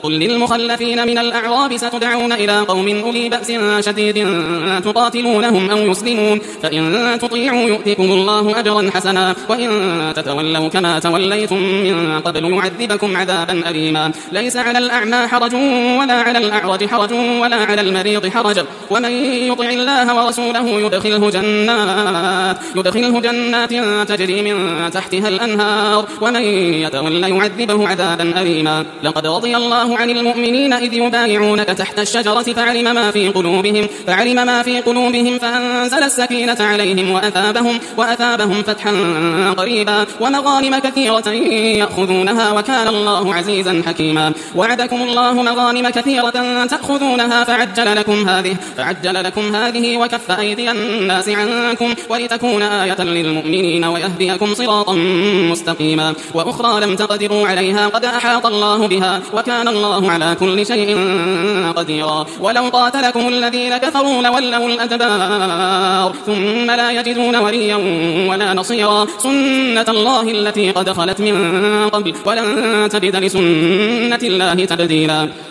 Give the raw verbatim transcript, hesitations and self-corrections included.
قل للمخلفين من الأعراب ستدعون إلى قوم أولي بأس شديد تقاتلونهم أو يسلمون فإن تطيعوا يؤتكم الله أجرا حسنا وإن تتولوا كما توليتم من قبل يعذبكم عذابا أليما ليس على الأعمى حرج ولا على الأعرج حرج ولا على المريض حرج ومن يطع الله ورسوله يدخله جنات, يدخله جنات تجري من تحتها الأنهار ومن يتولى يعذبه عذابا أليما لقد رضي الله عن المؤمنين إذ يبايعونك تحت الشجرة فعلم ما في قلوبهم, فعلم ما في قلوبهم فأنزل السكينة عليهم وأثابهم, وأثابهم فتحا قريبا ومغانم كثيرة يأخذونها وكان الله عزيزا حكيما وعدكم الله مغانم كثيرة تأخذونها فعجل لكم هذه, فعجل لكم هذه وكف أيدي الناس عنكم ولتكون آية للمؤمنين ويهديكم صراطا مستقيما وأخرى لم تقدروا عليها قد أحاط الله بها وكان الله على كل شيء قديرا ولو قاتلكم الذين كفروا لولوا الأدبار ثم لا يجدون وليا ولا نصيرا سنة الله التي قد خلت من قبل ولن تجد لسنة الله تبديلا